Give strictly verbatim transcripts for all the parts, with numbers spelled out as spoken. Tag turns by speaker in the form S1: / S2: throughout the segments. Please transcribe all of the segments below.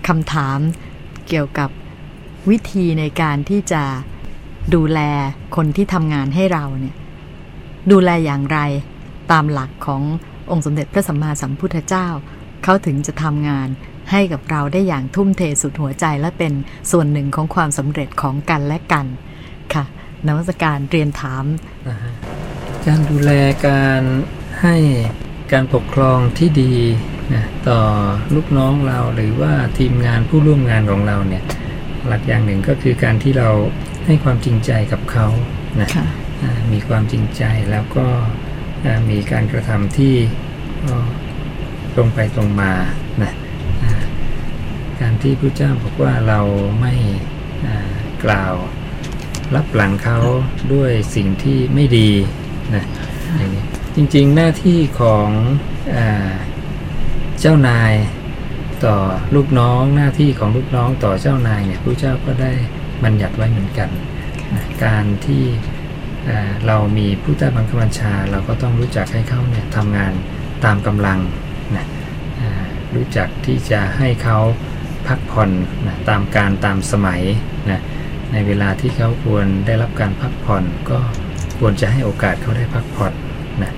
S1: คำถามเกี่ยวกับวิธีในการที่จะดูแลคนที่ทำงานให้เราเนี่ยดูแลอย่างไรตามหลักขององค์สมเด็จพระสัมมาสัมพุทธเจ้าเขาถึงจะทำงานให้กับเราได้อย่างทุ่มเทสุดหัวใจและเป็นส่วนหนึ่งของความสำเร็จของกันและกันค่ะนมัสการเรียนถาม
S2: การดูแลการให้การปกครองที่ดีนะต่อลูกน้องเราหรือว่าทีมงานผู้ร่วมงานของเราเนี่ยหลักอย่างหนึ่งก็คือการที่เราให้ความจริงใจกับเขานะมีความจริงใจแล้วก็มีการกระทำที่ตรงไปตรงมานะการที่พระเจ้าบอกว่าเราไม่กล่าวรับหลังเขาด้วยสิ่งที่ไม่ดีนะอย่างนี้จริงๆหน้าที่ของเจ้านายต่อลูกน้องหน้าที่ของลูกน้องต่อเจ้านายเนี่ยพระเจ้าก็ได้บัญญัติไว้เหมือนกันนะการที่เรามีผู้ใต้บังคับบัญชาเราก็ต้องรู้จักให้เขาเนี่ยทำงานตามกำลังนะรู้จักที่จะให้เขาพักผ่อนนะตามการตามสมัยนะในเวลาที่เขาควรได้รับการพักผ่อนก็ควรจะให้โอกาสเขาได้พักผ่อนนะ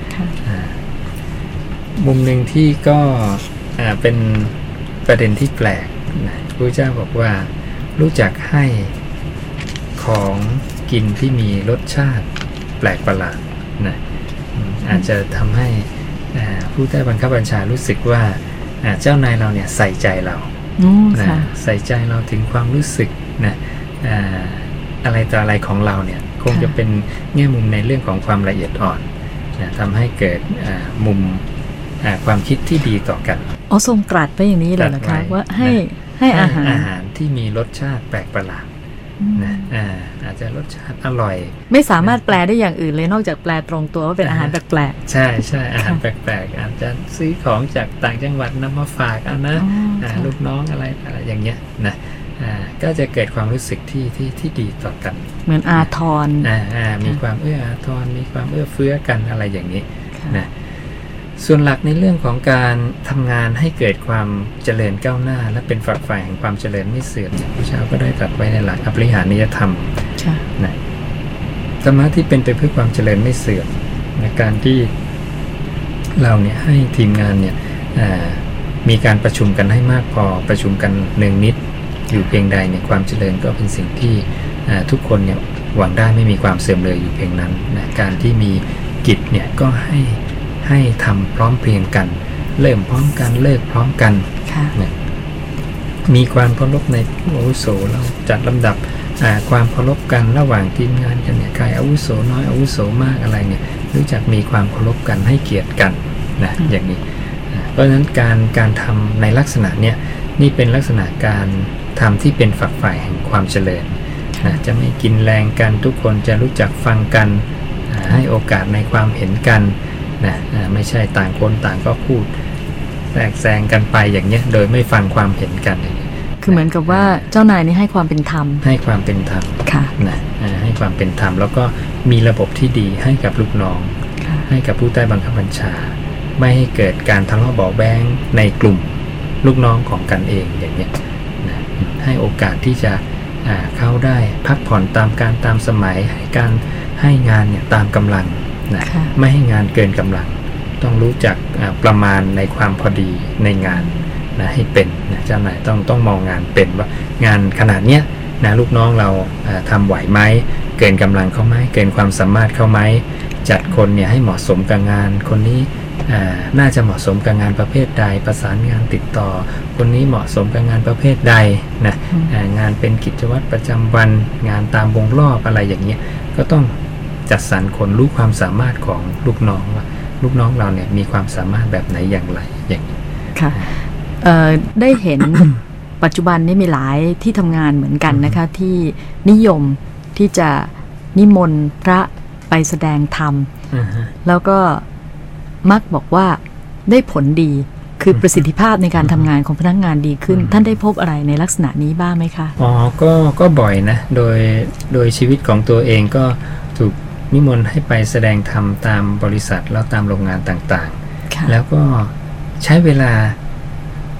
S2: มุมหนึ่งที่ก็เป็นประเด็นที่แปลกนะพระเจ้าบอกว่ารู้จักให้ของกินที่มีรสชาติแปลกประหลาดนะอาจจะทำให้ผู้ใต้บังคับบัญชารู้สึกว่าเจ้านายเราเนี่ยใส่ใจเรานะใส่ใจเราถึงความรู้สึกนะอะไรต่ออะไรของเราเนี่ยคงจะเป็นแง่มุมในเรื่องของความละเอียดอ่อนนะทำให้เกิดมุมความคิดที่ดีต่อกัน
S1: อ๋อทรงตรัสไปอย่างนี้เลยนะคะว่าให้ให้อาหาร
S2: อาหารที่มีรสชาติแปลกประหลาดนะอ่าอาจจะรสชาติอร่อย
S1: ไม่สามารถแปลได้อย่างอื่นเลยนอกจากแปลตรงตัวว่าเป็นอาหารแปลก
S2: ๆใช่ใช่อาหารแปลกๆอาจจะซื้อของจากต่างจังหวัดนำมาฝากเอานะลูกน้องอะไรอะไรอย่างเงี้ยนะก็จะเกิดความรู้สึกที่ที่ที่ดีต่อกัน
S1: เหมือนอาทร
S2: อ่าอ่ามีความเอื้ออาทรมีความเอื้อเฟื้อกันอะไรอย่างนี้นะส่วนหลักในเรื่องของการทำงานให้เกิดความเจริญก้าวหน้าและเป็นฝักใฝ่แห่งความเจริญไม่เสื่อมพระเจ้าก็ได้ตรัสไว้ในหลักอปริหานิยธรรมนะธรรมะที่เป็นไปเพื่อความเจริญไม่เสื่อมในการที่เราเนี่ยให้ทีมงานเนี่ยมีการประชุมกันให้มากพอประชุมกันเนืองนิดอยู่เพียงใดเนี่ยความเจริญก็เป็นสิ่งที่ทุกคนเนี่ยหวังได้ไม่มีความเสื่อมเลยอยู่เพียงนั้นนะการที่มีกิจเนี่ยก็ให้ให้ทำพร้อมเพรียงกันเริ่มพร้อมกันเลิกพร้อมกันนะมีความเคารพในผู้อาวุโสเราจัดลำดับความเคารพกันระหว่างทีมงานกันเนี่ยใครอาวุโสน้อยอาวุโสมากอะไรเนี่ยรู้จักมีความเคารพกันให้เกียรติกันนะอย่างนี้เพราะฉะนั้นการการทำในลักษณะเนี้ยนี่เป็นลักษณะการทำที่เป็นฝักใฝ่แห่งความเจริญนะจะไม่กินแรงกันทุกคนจะรู้จักฟังกันให้โอกาสในความเห็นกันนะไม่ใช่ต่างคนต่างก็พูดแทรกแซงกันไปอย่างเงี้ยโดยไม่ฟังความเห็นกัน
S1: คือเหมือนกับว่าเจ้านายนี่ให้ความเป็นธรรม
S2: ให้ความเป็นธรรมนะให้ความเป็นธรรมแล้วก็มีระบบที่ดีให้กับลูกน้องให้กับผู้ใต้บังคับบัญชาไม่ให้เกิดการทะเลาะเบาะแว้งในกลุ่มลูกน้องของกันเองอย่างเงี้ยนะให้โอกาสที่จะเข้าได้พักผ่อนตามการตามสมัยให้การให้งานเนี่ยตามกำลังนะไม่ให้งานเกินกำลังต้องรู้จักประมาณในความพอดีในงานนะให้เป็นนะเจ้านายต้องต้องมองงานเป็นว่างานขนาดเนี้ยนะลูกน้องเราทำไหวไหมเกินกำลังเขาไหมเกินความสามารถเขาไหมจัดคนเนี่ยให้เหมาะสมกับงานคนนี้น่าจะเหมาะสมกับงานประเภทใดประสานงานติดต่อคนนี้เหมาะสมกับงานประเภทใดนะงานเป็นกิจวัตรประจำวันงานตามวงรอบอะไรอย่างเงี้ยก็ต้องจัดสรรคนรู้ความสามารถของลูกน้องว่าลูกน้องเราเนี่ยมีความสามารถแบบไหนอย่างไรอย่างนี้
S1: ค่ะได้เห็น ปัจจุบันนี้มีหลายที่ทำงานเหมือนกันนะคะที่นิยมที่จะนิมนต์พระไปแสดงธรรมแล้วก็มักบอกว่าได้ผลดีคือประสิทธิภาพในการทำงานของพนักงานดีขึ้นท่านได้พบอะไรในลักษณะนี้บ้างไหมคะ
S2: อ๋อก็ก็บ่อยนะโดยโดยชีวิตของตัวเองก็ถูกนิมนต์ให้ไปแสดงธรรมตามบริษัทแล้วตามโรงงานต่างๆแล้วก็ใช้เวลา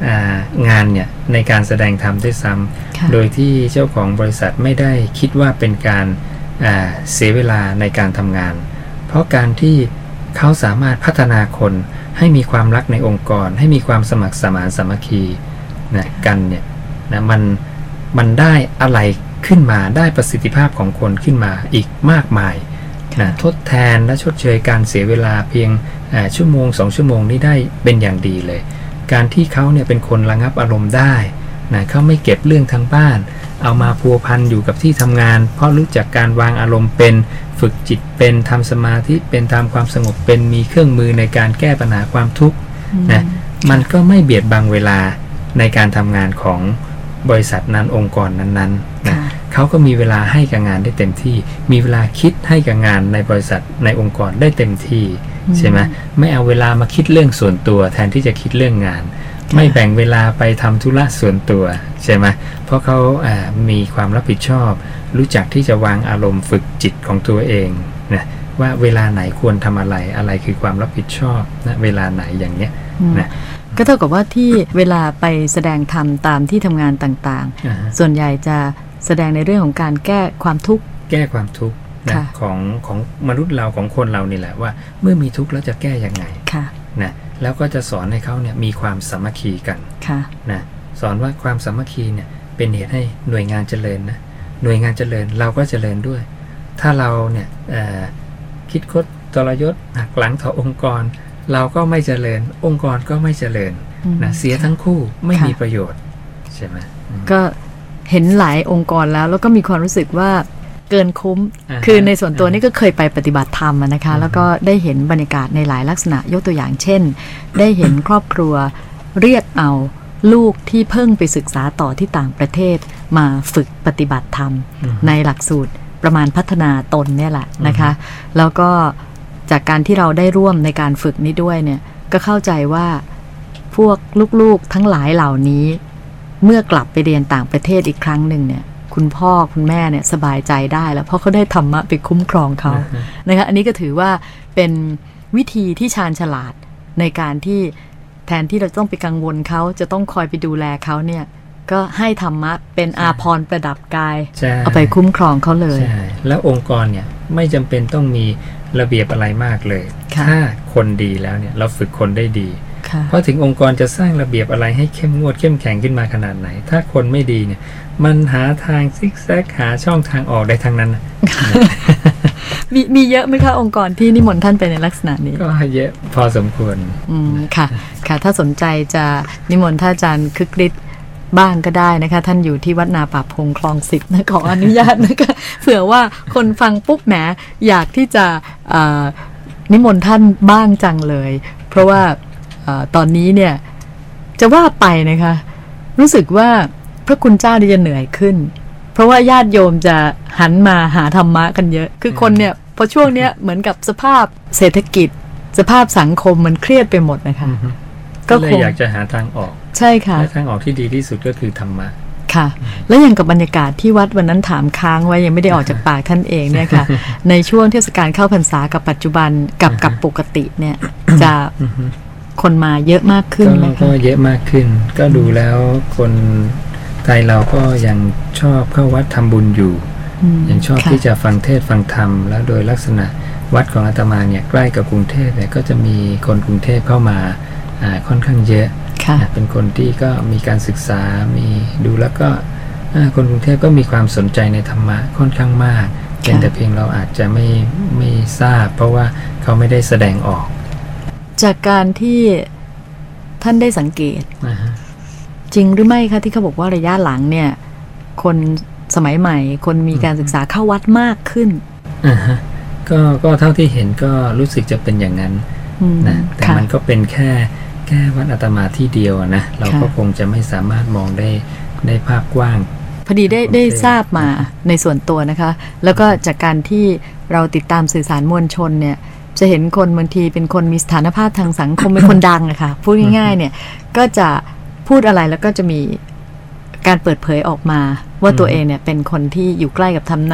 S2: งานเนี่ยในการแสดงธรรมด้วยซ้ำโดยที่เจ้าของบริษัทไม่ได้คิดว่าเป็นการเสียเวลาในการทำงานเพราะการที่เขาสามารถพัฒนาคนให้มีความรักในองค์กรให้มีความสมัครสมานสามัคคีนะกันเนี่ยนะมันมันได้อะไรขึ้นมาได้ประสิทธิภาพของคนขึ้นมาอีกมากมายนะทดแทนและชดเชยการเสียเวลาเพียงชั่วโมงสองชั่วโมงนี้ได้เป็นอย่างดีเลยการที่เขาเนี่ยเป็นคนระงับอารมณ์ได้นะเขาไม่เก็บเรื่องทางบ้านเอามาพัวพันอยู่กับที่ทำงานเพราะรู้จักการวางอารมณ์เป็นฝึกจิตเป็นทำสมาธิเป็นทำความสงบเป็นมีเครื่องมือในการแก้ปัญหาความทุกข์นะมันก็ไม่เบียดบังเวลาในการทำงานของบริษัทนั้นองค์กรนั้นๆนะเขาก็มีเวลาให้กับงานได้เต็มที่มีเวลาคิดให้กับงานในบริษัทในองค์กรได้เต็มที่ใช่ไหมไม่เอาเวลามาคิดเรื่องส่วนตัวแทนที่จะคิดเรื่องงานไม่แบ่งเวลาไปทำธุระส่วนตัวใช่ไหมเพราะเขาอ่ามีความรับผิดชอบรู้จักที่จะวางอารมณ์ฝึกจิตของตัวเองนะว่าเวลาไหนควรทำอะไรอะไรคือความรับผิดชอบนะเวลาไหนอย่างเนี้ยนะ
S1: ก็เท่ากับว่าที่เวลาไปแสดงธรรมตามที่ทำงานต่างๆ uh-huh. ส่วนใหญ่จะแสดงในเรื่องของการแก้ความทุกข์
S2: แก้ความทุกข์นะของของมนุษย์เราของคนเรานี่แหละว่าเมื่อมีทุกข์แล้วจะแก้ยังไงนะแล้วก็จะสอนให้เขาเนี่ยมีความสามัคคีกันนะสอนว่าความสามัคคีเนี่ยเป็นเหตุให้หน่วยงานเจริญนะหน่วยงานเจริญเราก็เจริญด้วยถ้าเราเนี่ยคิดคดทรยศหักหลังต่อองค์กรเราก็ไม่เจริญองค์กรก็ไม่เจริญนะเสียทั้งคู่ไม่มีประโยชน์ใช่ไหม
S1: ก็เห็นหลายองค์กรแล้วแล้วก็มีความรู้สึกว่าเกินคุ้มคือในส่วนตัวนี่ก็เคยไปปฏิบัติธรรมนะคะแล้วก็ได้เห็นบรรยากาศในหลายลักษณะยกตัวอย่างเช่นได้เห็นครอบครัวเรียกเอาลูกที่เพิ่งไปศึกษาต่อที่ต่างประเทศมาฝึกปฏิบัติธรรมในหลักสูตรประมาณพัฒนาตนเนี่ยแหละนะคะแล้วก็จากการที่เราได้ร่วมในการฝึกนี้ด้วยเนี่ยก็เข้าใจว่าพวกลูกๆทั้งหลายเหล่านี้เมื่อกลับไปเรียนต่างประเทศอีกครั้งหนึ่งเนี่ยคุณพ่อคุณแม่เนี่ยสบายใจได้แล้วเพราะเขาได้ธรรมะไปคุ้มครองเขา นะคะอันนี้ก็ถือว่าเป็นวิธีที่ชาญฉลาดในการที่แทนที่เราต้องไปกังวลเขาจะต้องคอยไปดูแลเขาเนี่ยก็ให้ธรรมะเป็นอาภรณ์ประดับกายเอาไปคุ้มครองเขาเลย
S2: ใช่แล้วองค์กรเนี่ยไม่จำเป็นต้องมีระเบียบอะไรมากเลยถ้าคนดีแล้วเนี่ยเราฝึกคนได้ดีเพราะถึงองค์กรจะสร้างระเบียบอะไรให้เข้มงวดเข้มแข็งขึ้นมาขนาดไหนถ้าคนไม่ดีเนี่ยมันหาทางซิกแซกหาช่องทางออกได้ทั้งนั้น
S1: มีมีเยอะไหมคะองค์กรที่นิมนต์ท่านไปในลักษณะนี้
S2: ก็เยอะพอสมควร
S1: อืมค่ะค่ะถ้าสนใจจะนิมนต์ท่านอาจารย์คึกฤทธิ์บ้างก็ได้นะคะท่านอยู่ที่วัดนาป่าพงคลองสิบนะขออนุญาตนะคะเผื่อว่าคนฟังปุ๊บแหมอยากที่จะนิมนต์ท่านบ้างจังเลยเพราะว่าตอนนี้เนี่ยจะว่าไปนะคะรู้สึกว่าพระคุณเจ้าจะเหนื่อยขึ้นเพราะว่าญาติโยมจะหันมาหาธรรมะกันเยอะคือคนเนี่ยพอช่วงเนี้ยเหมือนกับสภาพเศรษฐกิจสภาพสังคมมันเครียดไปหมดนะคะ
S2: ก็เลยอยากจะหาทางออก
S1: ใช่ค่ะ
S2: และทางออกที่ดีที่สุดก็คือธรรมะ
S1: ค่ะแล้วอย่างกับบรรยากาศที่วัดวันนั้นถามค้างไว้ยังไม่ได้ออกจากปากท่านเองเนี่ยค่ะ ในช่วงเทศกาลเข้าพรรษากับปัจจุบันกับกับปกติเนี่ยจะคนมาเยอะมากขึ้นไหมคะ
S2: ก็เยอะมากขึ้นก็ดูแล้วคนไทยเราก็ยังชอบเข้าวัดทำบุญอยู่ยังชอบที่จะฟังเทศฟังธรรมแล้วโดยลักษณะวัดของอาตมาเนี่ยใกล้กับกรุงเทพเนี่ยก็จะมีคนกรุงเทพเข้ามาค่อนข้างเยอะเป็นคนที่ก็มีการศึกษามีดูแล้วก็คนกรุงเทพก็มีความสนใจในธรรมะค่อนข้างมากเป็นแต่เพียงเราอาจจะไม่ไม่ทราบเพราะว่าเขาไม่ได้แสดงออก
S1: จากการที่ท่านได้สังเกต uh-huh. จริงหรือไม่คะที่เขาบอกว่าระยะหลังเนี่ยคนสมัยใหม่คนมีการศึกษาเข้าวัดมากขึ้น
S2: uh-huh. ก็ก็เท่าที่เห็นก็รู้สึกจะเป็นอย่างนั้นนะแต่มันก็เป็นแค่แค่วัดอาตมาที่เดียวนะเราก็คงจะไม่สามารถมองได้ได้ภาพกว้าง
S1: พอดีได้ได้ทราบมาในส่วนตัวนะคะแล้วก็จากการที่เราติดตามสื่อสารมวลชนเนี่ยจะเห็นคนบางทีเป็นคนมีสถานภาพทางสังคมเป็นคนดังอะค่ะพูดง่ายๆเนี่ยก็จะพูดอะไรแล้วก็จะมีการเปิดเผยออกมาว่าตัวเองเนี่ยเป็นคนที่อยู่ใกล้กับธรรมะ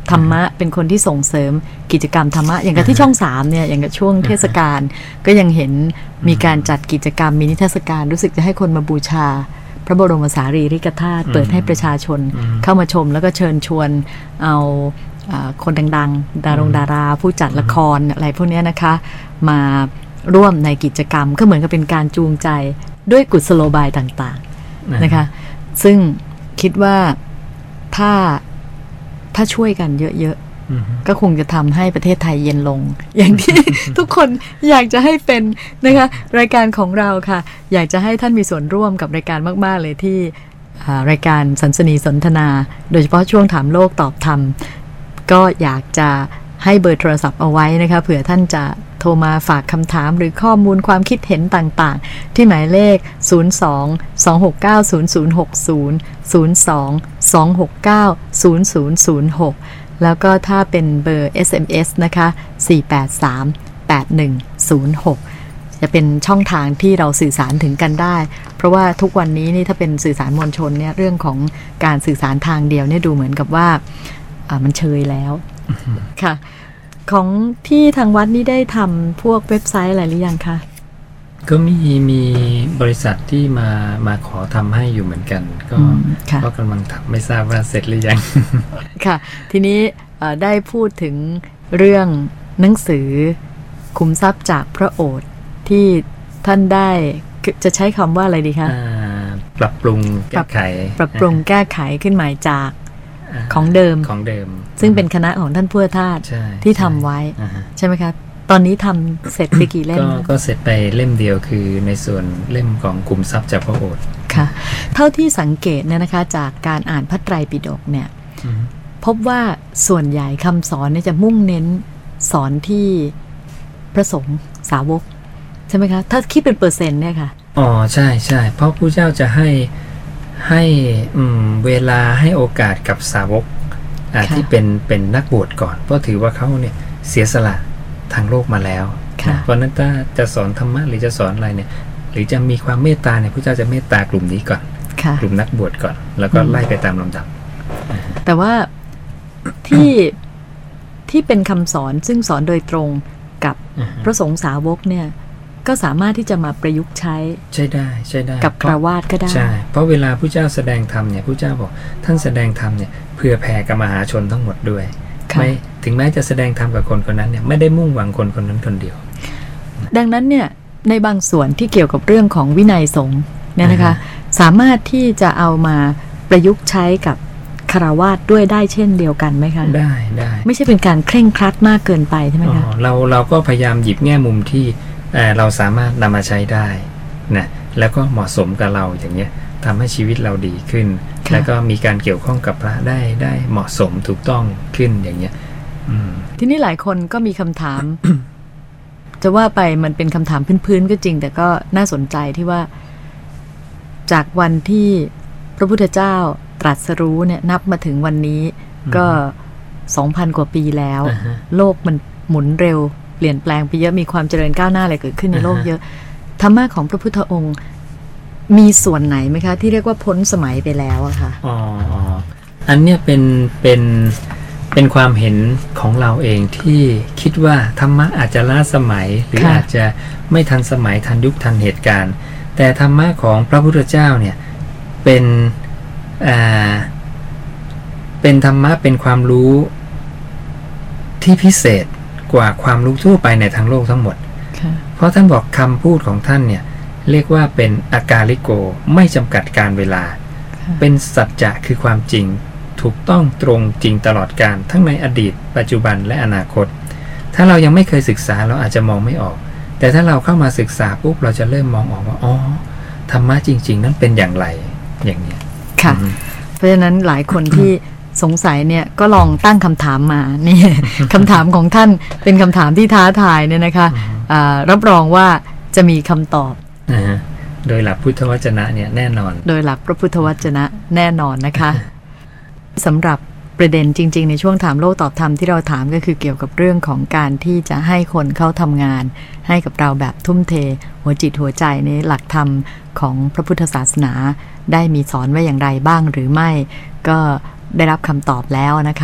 S1: ธรรมะเป็นคนที่ส่งเสริมกิจกรรมธรรมะอย่างกับที่ช่องสามเนี่ยอย่างกับช่วงเทศกาลก็ยังเห็นมีการจัดกิจกรรมมีนิทรรศการรู้สึกจะให้คนมาบูชาพระบรมสารีริกธาตุเปิดให้ประชาชนเข้ามาชมแล้วก็เชิญชวนเอาคนดังๆดารงดาราผู้จัดละครอะไรพวกนี้นะคะมาร่วมในกิจกรรมก็เหมือนกับเป็นการจูงใจด้วยกุศโลบายต่างๆนะคะซึ่งคิดว่าถ้าถ้าช่วยกันเยอะๆก็คงจะทำให้ประเทศไทยเย็นลงอย่างที่ทุกคนอยากจะให้เป็นนะคะรายการของเราค่ะอยากจะให้ท่านมีส่วนร่วมกับรายการมากๆเลยที่รายการสันสนีสนทนาโดยเฉพาะช่วงถามโลกตอบธรรมก็อยากจะให้เบอร์โทรศัพท์เอาไว้นะคะเผื่อท่านจะโทรมาฝากคำถามหรือข้อมูลความคิดเห็นต่างๆที่หมายเลขศูนย์ สอง สอง หก เก้า ศูนย์ ศูนย์ หก ศูนย์ ศูนย์ สอง สอง หก เก้า ศูนย์ ศูนย์ ศูนย์ หกแล้วก็ถ้าเป็นเบอร์ เอส เอ็ม เอส นะคะสี่ แปด สาม แปด หนึ่ง ศูนย์ หกจะเป็นช่องทางที่เราสื่อสารถึงกันได้เพราะว่าทุกวันนี้นี่ถ้าเป็นสื่อสารมวลชนเนี่ยเรื่องของการสื่อสารทางเดียวเนี่ยดูเหมือนกับว่าอ่ามันเชยแล้ว ค่ะของที่ทางวัดนี่ได้ทำพวกเว็บไซต์อะไรหรือยังคะ
S2: ก็มีมีบริษัทที่มามาขอทำให้อยู่เหมือนกันก็ก็กำลังทำไม่ทราบว่าเสร็จหรือยัง
S1: ค่ะทีนี้ได้พูดถึงเรื่องหนังสือขุมทรัพย์จากพระโอษฐ์ที่ท่านได้จะใช้คำว่าอะไรดีคะ
S2: ปรับปรุงแก้ไข
S1: ปรับปรุงแก้ไขขึ้นมาจากของเดิม
S2: ของเดิม
S1: ซึ่งเป็นคณะของท่านพุทธทาสที่ทำไว้ใช่ไหมคะตอนนี้ทำเสร็จไปกี่เล่ม
S2: ก็เสร็จไปเล่มเดียวคือในส่วนเล่มของขุมทรัพย์จากพระโอษฐ์
S1: ค่ะเท่าที่สังเกตเนี่ยนะคะจากการอ่านพระไตรปิฎกเนี่ยพบว่าส่วนใหญ่คำสอนเนี่ยจะมุ่งเน้นสอนที่พระสงฆ์สาวกใช่ไหมคะถ้าคิดเป็นเปอร์เซ็นต์เนี่ยค่ะ
S2: อ๋อใช่ใช่เพราะพระเจ้าจะให้ให้เวลาให้โอกาสกับสาวกที่เป็นเป็นนักบวชก่อนเพราะถือว่าเขาเนี่ยเสียสละทางโลกมาแล้วนะเพราะนั้นถ้าจะสอนธรรมะหรือจะสอนอะไรเนี่ยหรือจะมีความเมตตาเนี่ยพระเจ้าจะเมตตากลุ่มนี้ก่อนกลุ่มนักบวชก่อนแล้วก็ไล่ไปตามลำดับ
S1: แต่ว่าที่ที่เป็นคำสอนซึ่งสอนโดยตรงกับพระสงฆ์สาวกเนี่ยก็สามารถที่จะมาประยุกต์ใช้
S2: ใช่ได้ใช่ได้
S1: กับคฤหัสถ์ก็ได้
S2: ใช่เพราะเวลาพระเจ้าแสดงธรรมเนี่ยพระเจ้าบอกท่านแสดงธรรมเนี่ยเพื่อแผ่กับมหาชนทั้งหมดด้วยไม่ถึงแม้จะแสดงธรรมกับคนคนนั้นเนี่ยไม่ได้มุ่งหวังคนคนนั้นคนเดียว
S1: ดังนั้นเนี่ยในบางส่วนที่เกี่ยวกับเรื่องของวินัยสงฆ์เนี่ยนะคะสามารถที่จะเอามาประยุกต์ใช้กับคฤหัสถ์ด้วยได้เช่นเดียวกันไหมคะ
S2: ได้ได้
S1: ไม่ใช่เป็นการเคร่งครัดมากเกินไปใช่ไหมคะ
S2: เราเราก็พยายามหยิบแง่มุมที่เราสามารถนำมาใช้ได้นะแล้วก็เหมาะสมกับเราอย่างเงี้ยทำให้ชีวิตเราดีขึ้นแล้วก็มีการเกี่ยวข้องกับพระได้ได้เหมาะสมถูกต้องขึ้นอย่างเงี้ย
S1: ทีนี้หลายคนก็มีคำถาม จะว่าไปมันเป็นคำถามพื้นๆก็จริงแต่ก็น่าสนใจที่ว่าจากวันที่พระพุทธเจ้าตรัสรู้เนี่ยนับมาถึงวันนี้ก็ สองพัน กว่าปีแล้ว uh-huh. โลกมันหมุนเร็วเปลี่ยนแปลงไปเยอะมีความเจริญก้าวหน้าอะไรเกิดขึ้นในโลกเยอะ uh-huh. ธรรมะของพระพุทธองค์มีส่วนไหนไหมคะที่เรียกว่าพ้นสมัยไปแล้วอะค่ะ
S2: อ๋ออันเนี้ยเป็นเป็นเป็นความเห็นของเราเองที่คิดว่าธรรมะอาจจะล้าสมัยหรืออาจจะไม่ทันสมัยทันยุคทันเหตุการณ์แต่ธรรมะของพระพุทธเจ้าเนี่ยเป็นอ่าเป็นธรรมะเป็นความรู้ที่พิเศษกว่าความรู้ทั่วไปในทางโลกทั้งหมดเพราะท่านบอกคำพูดของท่านเนี่ยเรียกว่าเป็นอากาลิโกไม่จำกัดการเวลาเป็นสัจจะคือความจริงถูกต้องตรงจริงตลอดกาลทั้งในอดีตปัจจุบันและอนาคตถ้าเรายังไม่เคยศึกษาเราอาจจะมองไม่ออกแต่ถ้าเราเข้ามาศึกษาปุ๊บเราจะเริ่มมองออกว่าอ๋อธรรมะจริงๆนั้นเป็นอย่างไรอย่างนี้
S1: ค่ะเพราะฉะนั้นหลายคนที่สงสัยเนี่ยก็ลองตั้งคำถามมานี่ คำถามของท่านเป็นคำถามที่ท้าทายเนี่ยนะคะรับรองว่าจะมีคำตอบ
S2: โดยหลักพุทธวจนะเนี่ยแน่นอน
S1: โดยหลักพระพุทธวจนะแน่นอนนะคะสำหรับประเด็นจริงๆในช่วงถามโลกตอบธรรมที่เราถามก็คือเกี่ยวกับเรื่องของการที่จะให้คนเข้าทำงานให้กับเราแบบทุ่มเทหัวจิตหัวใจในหลักธรรมของพระพุทธศาสนาได้มีสอนไว้อย่างไรบ้างหรือไม่ก็ได้รับคำตอบแล้วนะคะ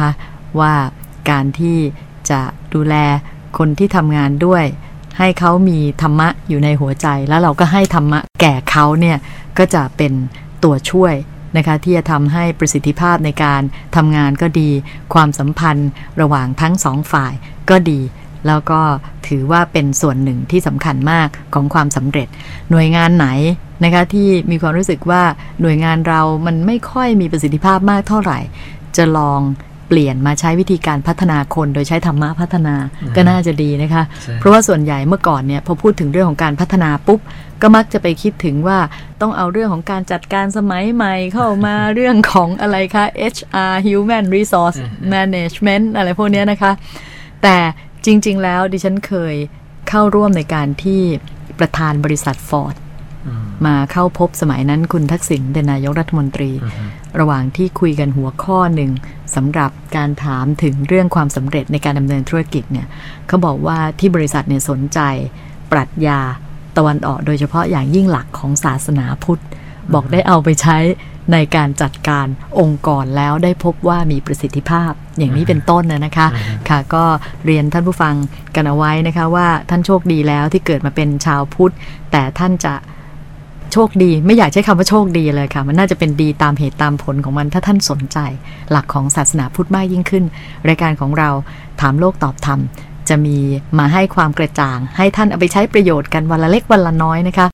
S1: ว่าการที่จะดูแลคนที่ทำงานด้วยให้เขามีธรรมะอยู่ในหัวใจแล้วเราก็ให้ธรรมะแก่เขาเนี่ยก็จะเป็นตัวช่วยนะคะที่จะทำให้ประสิทธิภาพในการทำงานก็ดีความสัมพันธ์ระหว่างทั้งสองฝ่ายก็ดีแล้วก็ถือว่าเป็นส่วนหนึ่งที่สำคัญมากของความสำเร็จหน่วยงานไหนนะคะที่มีความรู้สึกว่าหน่วยงานเรามันไม่ค่อยมีประสิทธิภาพมากเท่าไหร่จะลองเปลี่ยนมาใช้วิธีการพัฒนาคนโดยใช้ธรรมะพัฒนาก็น่าจะดีนะคะเพราะว่าส่วนใหญ่เมื่อก่อนเนี่ยพอพูดถึงเรื่องของการพัฒนาปุ๊บก็มักจะไปคิดถึงว่าต้องเอาเรื่องของการจัดการสมัยใหม่เข้ามาเรื่องของอะไรคะ เอช อาร์ Human Resource Management อะไรพวกนี้นะคะแต่จริงๆแล้วดิฉันเคยเข้าร่วมในการที่ประธานบริษัท Ford มาเข้าพบสมัยนั้นคุณทักษิณเป็นนายกรัฐมนตรีระหว่างที่คุยกันหัวข้อหนึ่งสำหรับการถามถึงเรื่องความสำเร็จในการดำเนินธุรกิจเนี่ยเขาบอกว่าที่บริษัทเนี่ยสนใจปรัชญาตะวันออกโดยเฉพาะอย่างยิ่งหลักของศาสนาพุทธบอกได้เอาไปใช้ในการจัดการองค์กรแล้วได้พบว่ามีประสิทธิภาพอย่างนี้เป็นต้นนะนะคะค่ะก็เรียนท่านผู้ฟังกันเอาไว้นะคะว่าท่านโชคดีแล้วที่เกิดมาเป็นชาวพุทธแต่ท่านจะโชคดีไม่อยากใช้คำว่าโชคดีเลยค่ะมันน่าจะเป็นดีตามเหตุตามผลของมันถ้าท่านสนใจหลักของศาสนาพุทธมากยิ่งขึ้นรายการของเราถามโลกตอบธรรมจะมีมาให้ความกระจ่างให้ท่านเอาไปใช้ประโยชน์กันวันละเล็กวันละน้อยนะคะ